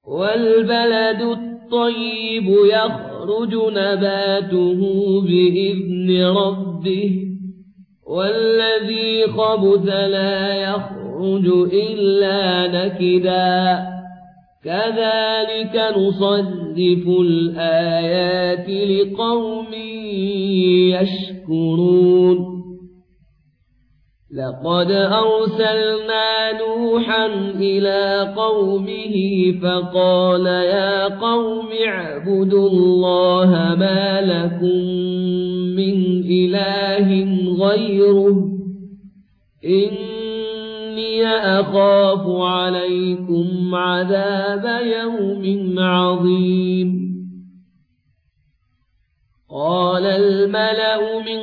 والبلد الطيب يخرج نباته بإذن ربه والذي خبث لا يخرج إلا نكدا كذلك نصرف الآيات لقوم يشكرون لقد أرسلنا نوحا إلى قومه فقال يا قوم اعبدوا الله ما لكم من إله غيره إني أخاف عليكم عذاب يوم عظيم قال الملأ من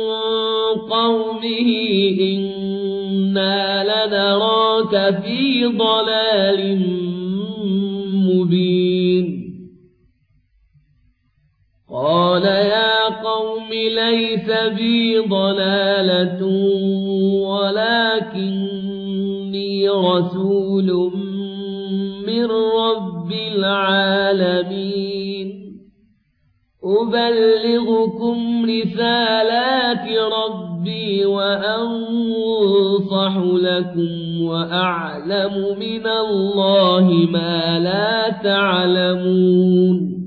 قومه إنا لنراك في ضلال مبين قال يا قوم ليس بي ضلالة ولكني رسول من رب العالمين أبلغكم رسالات ربي وأنصح لكم وأعلم من الله ما لا تعلمون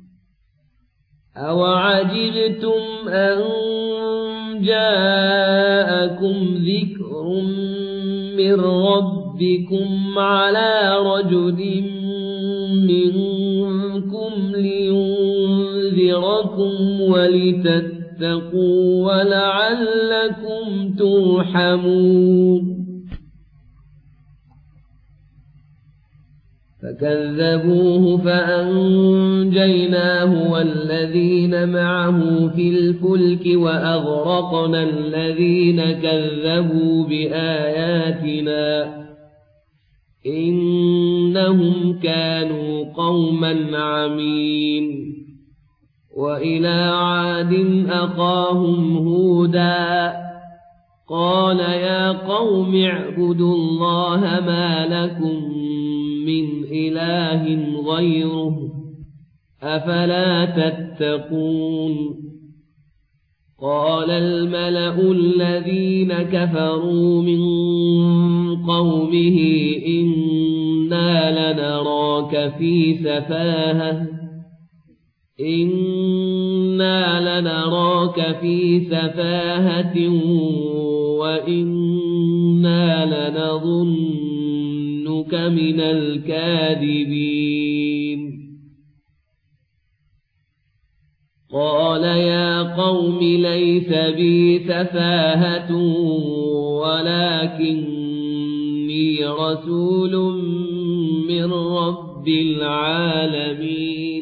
أوعجبتم أن جاءكم ذكر من ربكم على رجل منكم لينذركم ولتتقوا ولعلكم ترحمون فكذبوه فأنجيناه والذين معه في الفلك وأغرقنا الذين كذبوا بآياتنا إنهم كانوا قوما عمين وإلى عاد أخاهم هودا قال يا قوم اعبدوا الله ما لكم من إله غيره أفلا تتقون قال الملأ الذين كفروا من قومه إنا لنراك في سفاهة وإنا لنظنك من الكاذبين قال يا قوم ليس بي سفاهة ولكني رسول من رب العالمين